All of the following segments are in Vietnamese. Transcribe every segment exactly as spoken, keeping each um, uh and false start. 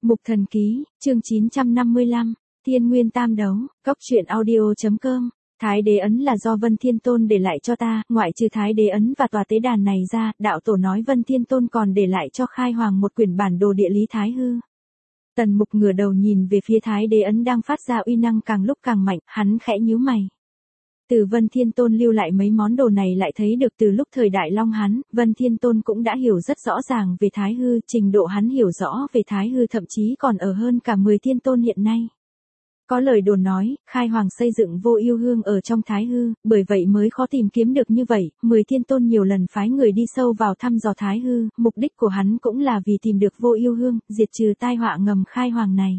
Mục Thần Ký, chương chín trăm năm mươi lăm, Thiên Nguyên Tam Đấu, Cốc truyện audio.com. Thái đế ấn là do Vân Thiên Tôn để lại cho ta, ngoại trừ Thái đế ấn và tòa tế đàn này ra, đạo tổ nói Vân Thiên Tôn còn để lại cho Khai Hoàng một quyển bản đồ địa lý Thái hư. Tần Mục ngửa đầu nhìn về phía Thái đế ấn đang phát ra uy năng càng lúc càng mạnh, hắn khẽ nhíu mày. Từ Vân Thiên Tôn lưu lại mấy món đồ này lại thấy được từ lúc thời đại Long hắn, Vân Thiên Tôn cũng đã hiểu rất rõ ràng về Thái hư, trình độ hắn hiểu rõ về Thái hư thậm chí còn ở hơn cả mười Thiên Tôn hiện nay. Có lời đồn nói, Khai Hoàng xây dựng Vô Ưu Hương ở trong Thái hư, bởi vậy mới khó tìm kiếm được như vậy, mười Thiên Tôn nhiều lần phái người đi sâu vào thăm dò Thái hư, mục đích của hắn cũng là vì tìm được Vô Ưu Hương, diệt trừ tai họa ngầm Khai Hoàng này.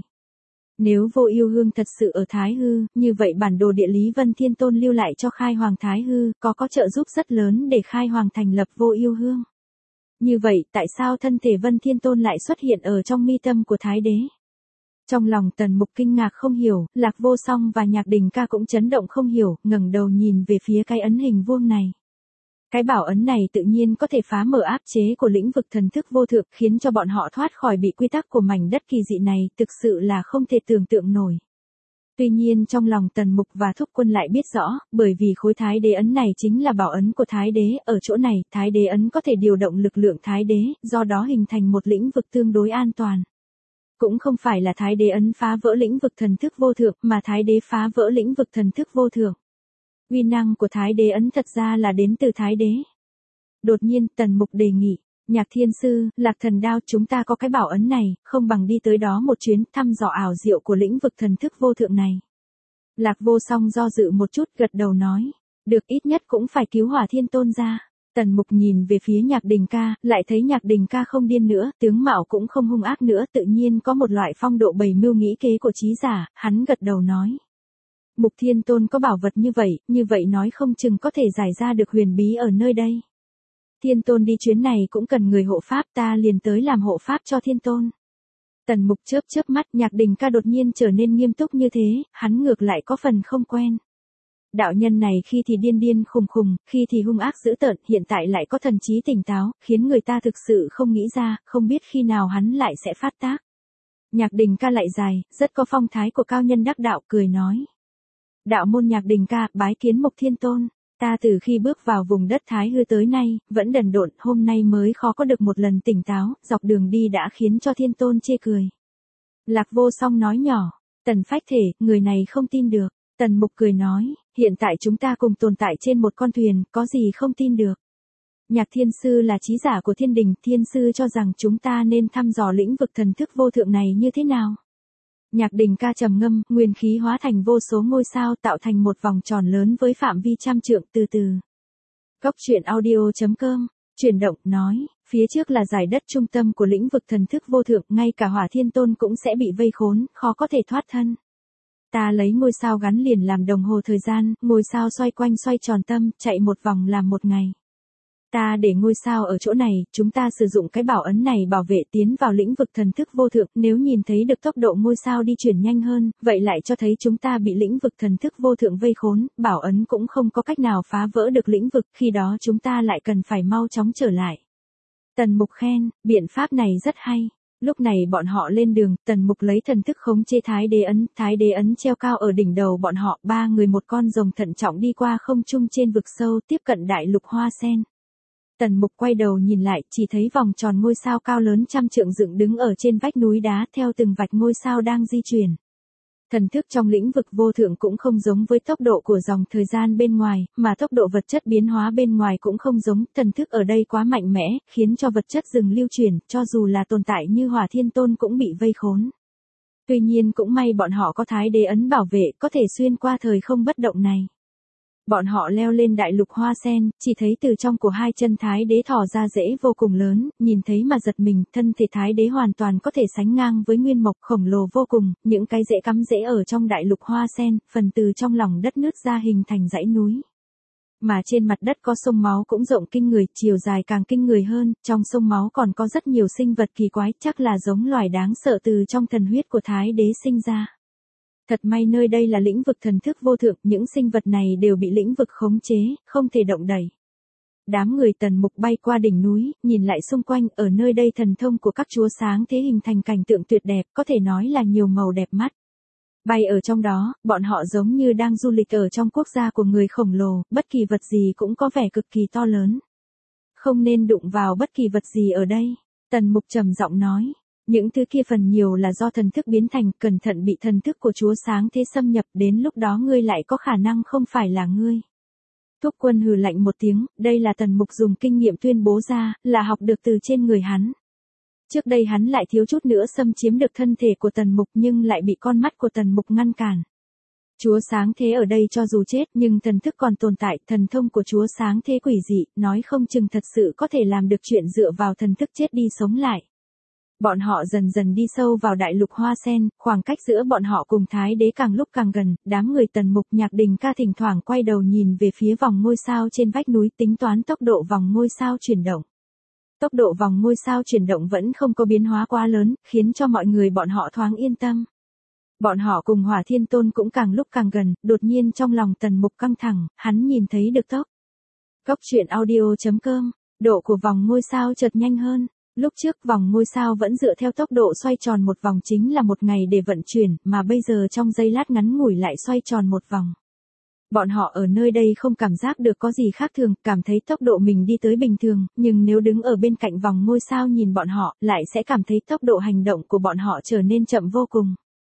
Nếu Vô Ưu Hương thật sự ở Thái hư, như vậy bản đồ địa lý Vân Thiên Tôn lưu lại cho Khai Hoàng Thái hư, có có trợ giúp rất lớn để Khai Hoàng thành lập Vô Ưu Hương. Như vậy, tại sao thân thể Vân Thiên Tôn lại xuất hiện ở trong mi tâm của Thái đế? Trong lòng Tần Mục kinh ngạc không hiểu, Lạc Vô Song và Nhạc Đình Ca cũng chấn động không hiểu, ngẩng đầu nhìn về phía cái ấn hình vuông này. Cái bảo ấn này tự nhiên có thể phá mở áp chế của lĩnh vực thần thức vô thượng, khiến cho bọn họ thoát khỏi bị quy tắc của mảnh đất kỳ dị này, thực sự là không thể tưởng tượng nổi. Tuy nhiên trong lòng Tần Mục và Thúc Quân lại biết rõ, bởi vì khối Thái đế ấn này chính là bảo ấn của Thái đế, ở chỗ này, Thái đế ấn có thể điều động lực lượng Thái đế, do đó hình thành một lĩnh vực tương đối an toàn. Cũng không phải là Thái đế ấn phá vỡ lĩnh vực thần thức vô thượng, mà Thái đế phá vỡ lĩnh vực thần thức vô thượng. Uy năng của Thái đế ấn thật ra là đến từ Thái đế. Đột nhiên, Tần Mục đề nghị, Nhạc Thiên Sư, Lạc Thần Đao, chúng ta có cái bảo ấn này, không bằng đi tới đó một chuyến, thăm dò ảo diệu của lĩnh vực thần thức vô thượng này. Lạc Vô Song do dự một chút, gật đầu nói, được, ít nhất cũng phải cứu Hỏa Thiên Tôn ra. Tần Mục nhìn về phía Nhạc Đình Ca, lại thấy Nhạc Đình Ca không điên nữa, tướng mạo cũng không hung ác nữa, tự nhiên có một loại phong độ bày mưu nghĩ kế của trí giả, hắn gật đầu nói. Mục Thiên Tôn có bảo vật như vậy, như vậy nói không chừng có thể giải ra được huyền bí ở nơi đây. Thiên Tôn đi chuyến này cũng cần người hộ pháp, ta liền tới làm hộ pháp cho Thiên Tôn. Tần Mục chớp chớp mắt, Nhạc Đình Ca đột nhiên trở nên nghiêm túc như thế, hắn ngược lại có phần không quen. Đạo nhân này khi thì điên điên khùng khùng, khi thì hung ác dữ tợn, hiện tại lại có thần trí tỉnh táo, khiến người ta thực sự không nghĩ ra, không biết khi nào hắn lại sẽ phát tác. Nhạc Đình Ca lại dài, rất có phong thái của cao nhân đắc đạo, cười nói. Đạo môn Nhạc Đình Ca, bái kiến Mục Thiên Tôn. Ta từ khi bước vào vùng đất Thái hư tới nay, vẫn đần độn, hôm nay mới khó có được một lần tỉnh táo, dọc đường đi đã khiến cho Thiên Tôn chê cười. Lạc Vô Song nói nhỏ, Tần Phách Thể, người này không tin được. Tần Mục cười nói, hiện tại chúng ta cùng tồn tại trên một con thuyền, có gì không tin được. Nhạc Thiên Sư là trí giả của thiên đình, Thiên Sư cho rằng chúng ta nên thăm dò lĩnh vực thần thức vô thượng này như thế nào. Nhạc Đình Ca trầm ngâm, nguyên khí hóa thành vô số ngôi sao tạo thành một vòng tròn lớn với phạm vi trăm trượng, từ từ. Cốc truyện audio.com, chuyển động, nói, phía trước là giải đất trung tâm của lĩnh vực thần thức vô thượng, ngay cả Hỏa Thiên Tôn cũng sẽ bị vây khốn, khó có thể thoát thân. Ta lấy ngôi sao gắn liền làm đồng hồ thời gian, ngôi sao xoay quanh xoay tròn tâm, chạy một vòng làm một ngày. Ta để ngôi sao ở chỗ này, chúng ta sử dụng cái bảo ấn này bảo vệ tiến vào lĩnh vực thần thức vô thượng, nếu nhìn thấy được tốc độ ngôi sao đi chuyển nhanh hơn, vậy lại cho thấy chúng ta bị lĩnh vực thần thức vô thượng vây khốn, bảo ấn cũng không có cách nào phá vỡ được lĩnh vực, khi đó chúng ta lại cần phải mau chóng trở lại. Tần Mục khen, biện pháp này rất hay. Lúc này bọn họ lên đường, Tần Mục lấy thần thức khống chế Thái đế ấn, Thái đế ấn treo cao ở đỉnh đầu bọn họ, ba người một con rồng thận trọng đi qua không trung trên vực sâu, tiếp cận đại lục hoa sen. Tần Mục quay đầu nhìn lại, chỉ thấy vòng tròn ngôi sao cao lớn trăm trượng dựng đứng ở trên vách núi đá, theo từng vạch ngôi sao đang di chuyển. Thần thức trong lĩnh vực vô thượng cũng không giống với tốc độ của dòng thời gian bên ngoài, mà tốc độ vật chất biến hóa bên ngoài cũng không giống, thần thức ở đây quá mạnh mẽ, khiến cho vật chất dừng lưu chuyển, cho dù là tồn tại như Hỏa Thiên Tôn cũng bị vây khốn. Tuy nhiên cũng may bọn họ có Thái đế ấn bảo vệ, có thể xuyên qua thời không bất động này. Bọn họ leo lên đại lục hoa sen, chỉ thấy từ trong của hai chân Thái đế thò ra rễ vô cùng lớn, nhìn thấy mà giật mình, thân thể Thái đế hoàn toàn có thể sánh ngang với nguyên mộc, khổng lồ vô cùng, những cái rễ cắm rễ ở trong đại lục hoa sen, phần từ trong lòng đất nứt ra hình thành dãy núi. Mà trên mặt đất có sông máu cũng rộng kinh người, chiều dài càng kinh người hơn, trong sông máu còn có rất nhiều sinh vật kỳ quái, chắc là giống loài đáng sợ từ trong thần huyết của Thái đế sinh ra. Thật may nơi đây là lĩnh vực thần thức vô thượng, những sinh vật này đều bị lĩnh vực khống chế, không thể động đẩy. Đám người Tần Mục bay qua đỉnh núi, nhìn lại xung quanh, ở nơi đây thần thông của các chúa sáng thế hình thành cảnh tượng tuyệt đẹp, có thể nói là nhiều màu đẹp mắt. Bay ở trong đó, bọn họ giống như đang du lịch ở trong quốc gia của người khổng lồ, bất kỳ vật gì cũng có vẻ cực kỳ to lớn. Không nên đụng vào bất kỳ vật gì ở đây. Tần Mục trầm giọng nói. Những thứ kia phần nhiều là do thần thức biến thành, cẩn thận bị thần thức của chúa sáng thế xâm nhập, đến lúc đó ngươi lại có khả năng không phải là ngươi. Thúc Quân hừ lạnh một tiếng, đây là Tần Mục dùng kinh nghiệm tuyên bố ra, là học được từ trên người hắn. Trước đây hắn lại thiếu chút nữa xâm chiếm được thân thể của Tần Mục nhưng lại bị con mắt của Tần Mục ngăn cản. Chúa sáng thế ở đây cho dù chết nhưng thần thức còn tồn tại, thần thông của chúa sáng thế quỷ dị, nói không chừng thật sự có thể làm được chuyện dựa vào thần thức chết đi sống lại. Bọn họ dần dần đi sâu vào đại lục hoa sen, khoảng cách giữa bọn họ cùng Thái Đế càng lúc càng gần, đám người Tần Mục Nhạc Đình Ca thỉnh thoảng quay đầu nhìn về phía vòng ngôi sao trên vách núi tính toán tốc độ vòng ngôi sao chuyển động. Tốc độ vòng ngôi sao chuyển động vẫn không có biến hóa quá lớn, khiến cho mọi người bọn họ thoáng yên tâm. Bọn họ cùng Hỏa Thiên Tôn cũng càng lúc càng gần, đột nhiên trong lòng Tần Mục căng thẳng, hắn nhìn thấy được tốc. Cốc truyện audio chấm com, độ của vòng ngôi sao chợt nhanh hơn. Lúc trước vòng ngôi sao vẫn dựa theo tốc độ xoay tròn một vòng chính là một ngày để vận chuyển, mà bây giờ trong giây lát ngắn ngủi lại xoay tròn một vòng. Bọn họ ở nơi đây không cảm giác được có gì khác thường, cảm thấy tốc độ mình đi tới bình thường, nhưng nếu đứng ở bên cạnh vòng ngôi sao nhìn bọn họ, lại sẽ cảm thấy tốc độ hành động của bọn họ trở nên chậm vô cùng.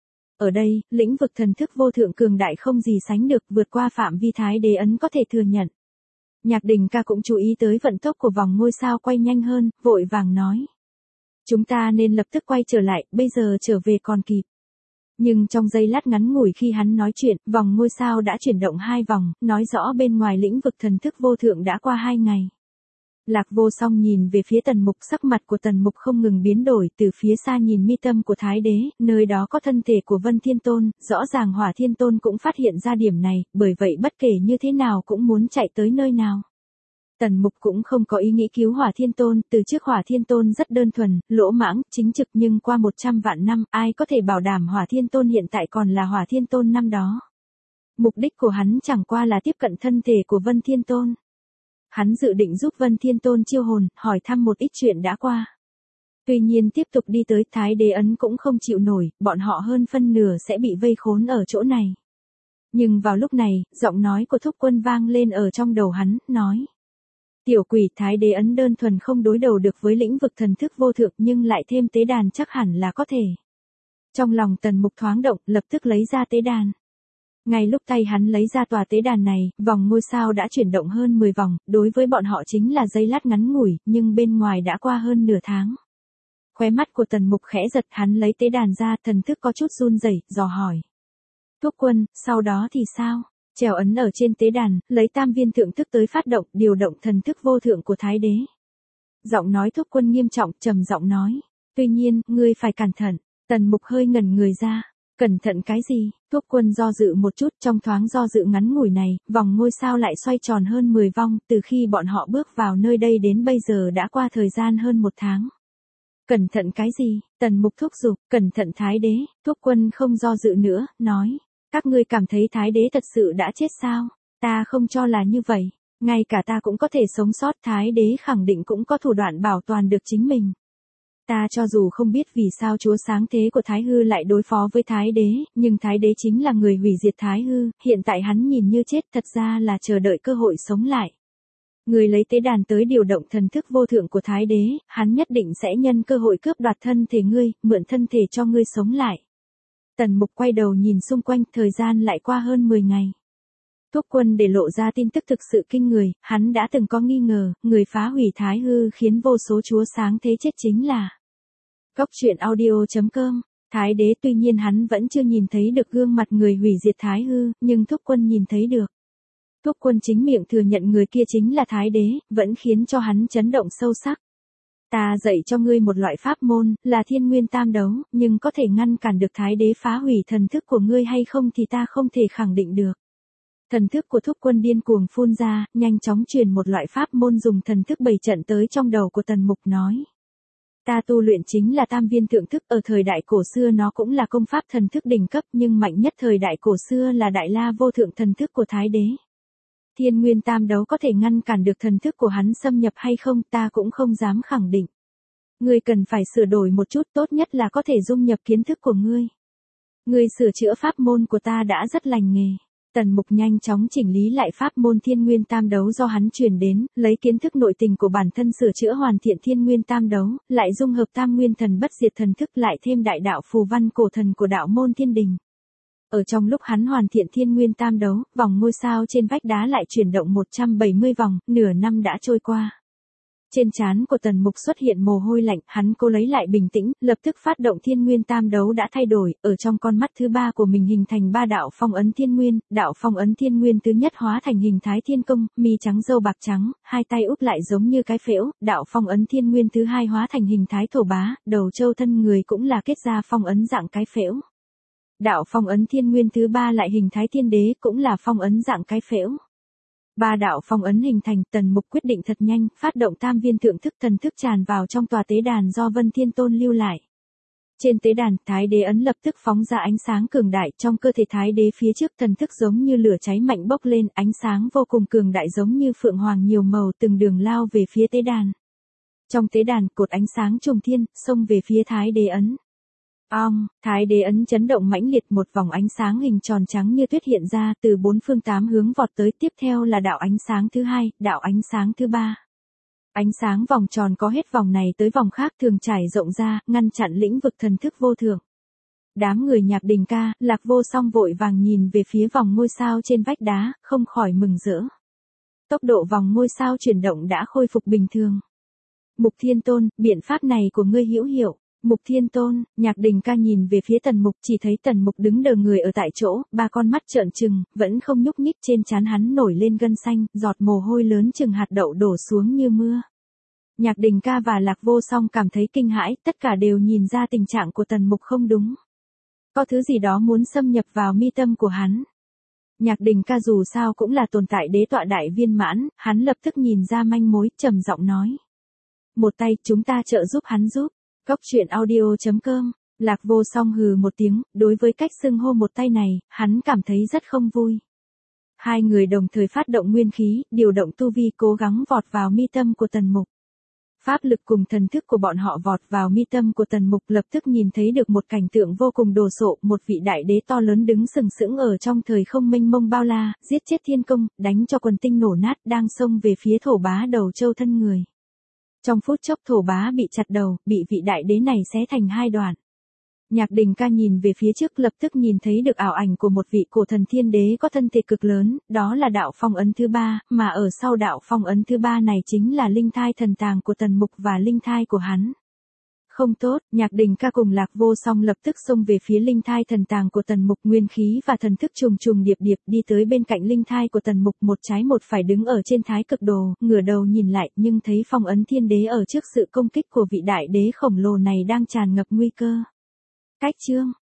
Ở đây, lĩnh vực thần thức vô thượng cường đại không gì sánh được, vượt qua phạm vi Thái Đế ấn có thể thừa nhận. Nhạc Đình Ca cũng chú ý tới vận tốc của vòng ngôi sao quay nhanh hơn, vội vàng nói. Chúng ta nên lập tức quay trở lại, bây giờ trở về còn kịp. Nhưng trong giây lát ngắn ngủi khi hắn nói chuyện, vòng ngôi sao đã chuyển động hai vòng, nói rõ bên ngoài lĩnh vực thần thức vô thượng đã qua hai ngày. Lạc Vô Song nhìn về phía Tần Mục, sắc mặt của Tần Mục không ngừng biến đổi, từ phía xa nhìn mi tâm của Thái Đế, nơi đó có thân thể của Vân Thiên Tôn, rõ ràng Hỏa Thiên Tôn cũng phát hiện ra điểm này, bởi vậy bất kể như thế nào cũng muốn chạy tới nơi nào. Tần Mục cũng không có ý nghĩ cứu Hỏa Thiên Tôn, từ trước Hỏa Thiên Tôn rất đơn thuần, lỗ mãng, chính trực nhưng qua một trăm vạn năm, ai có thể bảo đảm Hỏa Thiên Tôn hiện tại còn là Hỏa Thiên Tôn năm đó. Mục đích của hắn chẳng qua là tiếp cận thân thể của Vân Thiên Tôn. Hắn dự định giúp Vân Thiên Tôn chiêu hồn, hỏi thăm một ít chuyện đã qua. Tuy nhiên tiếp tục đi tới Thái Đế ấn cũng không chịu nổi, bọn họ hơn phân nửa sẽ bị vây khốn ở chỗ này. Nhưng vào lúc này, giọng nói của Thúc Quân vang lên ở trong đầu hắn, nói. Tiểu quỷ, Thái Đế ấn đơn thuần không đối đầu được với lĩnh vực thần thức vô thượng nhưng lại thêm tế đàn chắc hẳn là có thể. Trong lòng Tần Mục thoáng động, lập tức lấy ra tế đàn. Ngay lúc tay hắn lấy ra tòa tế đàn này, vòng ngôi sao đã chuyển động hơn mười vòng, đối với bọn họ chính là giây lát ngắn ngủi, nhưng bên ngoài đã qua hơn nửa tháng. Khóe mắt của Tần Mục khẽ giật, hắn lấy tế đàn ra, thần thức có chút run rẩy, dò hỏi. Thúc Quân, sau đó thì sao? Trèo ấn ở trên tế đàn, lấy tam viên thượng thức tới phát động, điều động thần thức vô thượng của Thái Đế. Giọng nói Thúc Quân nghiêm trọng, trầm giọng nói. Tuy nhiên, ngươi phải cẩn thận. Tần Mục hơi ngẩn người ra. Cẩn thận cái gì? Thúc Quân do dự một chút, trong thoáng do dự ngắn ngủi này, vòng ngôi sao lại xoay tròn hơn mười vòng, từ khi bọn họ bước vào nơi đây đến bây giờ đã qua thời gian hơn một tháng. Cẩn thận cái gì? Tần Mục thúc giục, cẩn thận Thái Đế. Thúc Quân không do dự nữa, nói. Các ngươi cảm thấy Thái Đế thật sự đã chết sao? Ta không cho là như vậy. Ngay cả ta cũng có thể sống sót, Thái Đế khẳng định cũng có thủ đoạn bảo toàn được chính mình. Ta cho dù không biết vì sao chúa sáng thế của Thái Hư lại đối phó với Thái Đế, nhưng Thái Đế chính là người hủy diệt Thái Hư, hiện tại hắn nhìn như chết thật ra là chờ đợi cơ hội sống lại. Người lấy tế đàn tới điều động thần thức vô thượng của Thái Đế, hắn nhất định sẽ nhân cơ hội cướp đoạt thân thể ngươi, mượn thân thể cho ngươi sống lại. Tần Mục quay đầu nhìn xung quanh, thời gian lại qua hơn mười ngày. Thúc Quân để lộ ra tin tức thực sự kinh người, hắn đã từng có nghi ngờ, người phá hủy Thái Hư khiến vô số chúa sáng thế chết chính là Cốc truyện audio chấm com. Thái Đế, tuy nhiên hắn vẫn chưa nhìn thấy được gương mặt người hủy diệt Thái Hư, nhưng Thúc Quân nhìn thấy được. Thúc Quân chính miệng thừa nhận người kia chính là Thái Đế, vẫn khiến cho hắn chấn động sâu sắc. Ta dạy cho ngươi một loại pháp môn, là thiên nguyên tam đấu, nhưng có thể ngăn cản được Thái Đế phá hủy thần thức của ngươi hay không thì ta không thể khẳng định được. Thần thức của Thúc Quân điên cuồng phun ra, nhanh chóng truyền một loại pháp môn dùng thần thức bày trận tới trong đầu của Tần Mục nói. Ta tu luyện chính là tam viên thượng thức, ở thời đại cổ xưa nó cũng là công pháp thần thức đỉnh cấp nhưng mạnh nhất thời đại cổ xưa là đại la vô thượng thần thức của Thái Đế. Thiên Nguyên Tam Đấu có thể ngăn cản được thần thức của hắn xâm nhập hay không ta cũng không dám khẳng định. Ngươi cần phải sửa đổi một chút, tốt nhất là có thể dung nhập kiến thức của ngươi. Ngươi sửa chữa pháp môn của ta đã rất lành nghề. Tần Mục nhanh chóng chỉnh lý lại pháp môn Thiên Nguyên Tam Đấu do hắn truyền đến, lấy kiến thức nội tình của bản thân sửa chữa hoàn thiện Thiên Nguyên Tam Đấu, lại dung hợp Tam Nguyên Thần Bất Diệt thần thức lại thêm đại đạo phù văn cổ thần của đạo môn Thiên Đình. Ở trong lúc hắn hoàn thiện Thiên Nguyên Tam Đấu, vòng ngôi sao trên vách đá lại chuyển động một trăm bảy mươi vòng, nửa năm đã trôi qua. Trên trán của Tần Mục xuất hiện mồ hôi lạnh, hắn cố lấy lại bình tĩnh, lập tức phát động Thiên Nguyên Tam Đấu đã thay đổi, ở trong con mắt thứ ba của mình hình thành ba đạo phong ấn thiên nguyên, đạo phong ấn thiên nguyên thứ nhất hóa thành hình thái thiên công, mi trắng râu bạc trắng, hai tay úp lại giống như cái phễu, đạo phong ấn thiên nguyên thứ hai hóa thành hình thái thổ bá, đầu châu thân người cũng là kết ra phong ấn dạng cái phễu. Đạo phong ấn thiên nguyên thứ ba lại hình thái thiên đế cũng là phong ấn dạng cái phễu. Ba đạo phong ấn hình thành, Tần Mục quyết định thật nhanh, phát động tam viên thượng thức thần thức tràn vào trong tòa tế đàn do Vân Thiên Tôn lưu lại. Trên tế đàn, Thái Đế ấn lập tức phóng ra ánh sáng cường đại, trong cơ thể Thái Đế phía trước thần thức giống như lửa cháy mạnh bốc lên, ánh sáng vô cùng cường đại giống như phượng hoàng nhiều màu từng đường lao về phía tế đàn. Trong tế đàn, cột ánh sáng trùng thiên, xông về phía Thái Đế ấn. Ong, Thái Đế ấn chấn động mãnh liệt, một vòng ánh sáng hình tròn trắng như tuyết hiện ra từ bốn phương tám hướng vọt tới, tiếp theo là đạo ánh sáng thứ hai, đạo ánh sáng thứ ba. Ánh sáng vòng tròn có hết vòng này tới vòng khác thường trải rộng ra, ngăn chặn lĩnh vực thần thức vô thượng. Đám người Nhạc Đình Ca, Lạc Vô Song vội vàng nhìn về phía vòng ngôi sao trên vách đá, không khỏi mừng rỡ. Tốc độ vòng ngôi sao chuyển động đã khôi phục bình thường. Mục Thiên Tôn, biện pháp này của ngươi hữu hiệu. Mục Thiên Tôn, Nhạc Đình Ca nhìn về phía Tần Mục, chỉ thấy Tần Mục đứng đờ người ở tại chỗ, ba con mắt trợn trừng, vẫn không nhúc nhích, trên trán hắn nổi lên gân xanh, giọt mồ hôi lớn chừng hạt đậu đổ xuống như mưa. Nhạc Đình Ca và Lạc Vô Song cảm thấy kinh hãi, tất cả đều nhìn ra tình trạng của Tần Mục không đúng. Có thứ gì đó muốn xâm nhập vào mi tâm của hắn. Nhạc Đình Ca dù sao cũng là tồn tại đế tọa đại viên mãn, hắn lập tức nhìn ra manh mối, trầm giọng nói. Một tay, chúng ta trợ giúp hắn giúp. Cốc truyện audio chấm com, Lạc Vô Song hừ một tiếng, đối với cách xưng hô một tay này, hắn cảm thấy rất không vui. Hai người đồng thời phát động nguyên khí, điều động tu vi cố gắng vọt vào mi tâm của Tần Mục. Pháp lực cùng thần thức của bọn họ vọt vào mi tâm của Tần Mục, lập tức nhìn thấy được một cảnh tượng vô cùng đồ sộ, một vị đại đế to lớn đứng sừng sững ở trong thời không mênh mông bao la, giết chết thiên công, đánh cho quần tinh nổ nát, đang xông về phía thổ bá đầu châu thân người. Trong phút chốc thổ bá bị chặt đầu, bị vị đại đế này xé thành hai đoạn. Nhạc Đình Ca nhìn về phía trước lập tức nhìn thấy được ảo ảnh của một vị cổ thần thiên đế có thân thể cực lớn, đó là đạo phong ấn thứ ba, mà ở sau đạo phong ấn thứ ba này chính là linh thai thần tàng của Tần Mục và linh thai của hắn. Không tốt, Nhạc Đình Ca cùng Lạc Vô Song lập tức xông về phía linh thai thần tàng của Tần Mục, nguyên khí và thần thức trùng trùng điệp điệp đi tới bên cạnh linh thai của Tần Mục, một trái một phải đứng ở trên thái cực đồ, ngửa đầu nhìn lại nhưng thấy phong ấn thiên đế ở trước sự công kích của vị đại đế khổng lồ này đang tràn ngập nguy cơ. Cách chương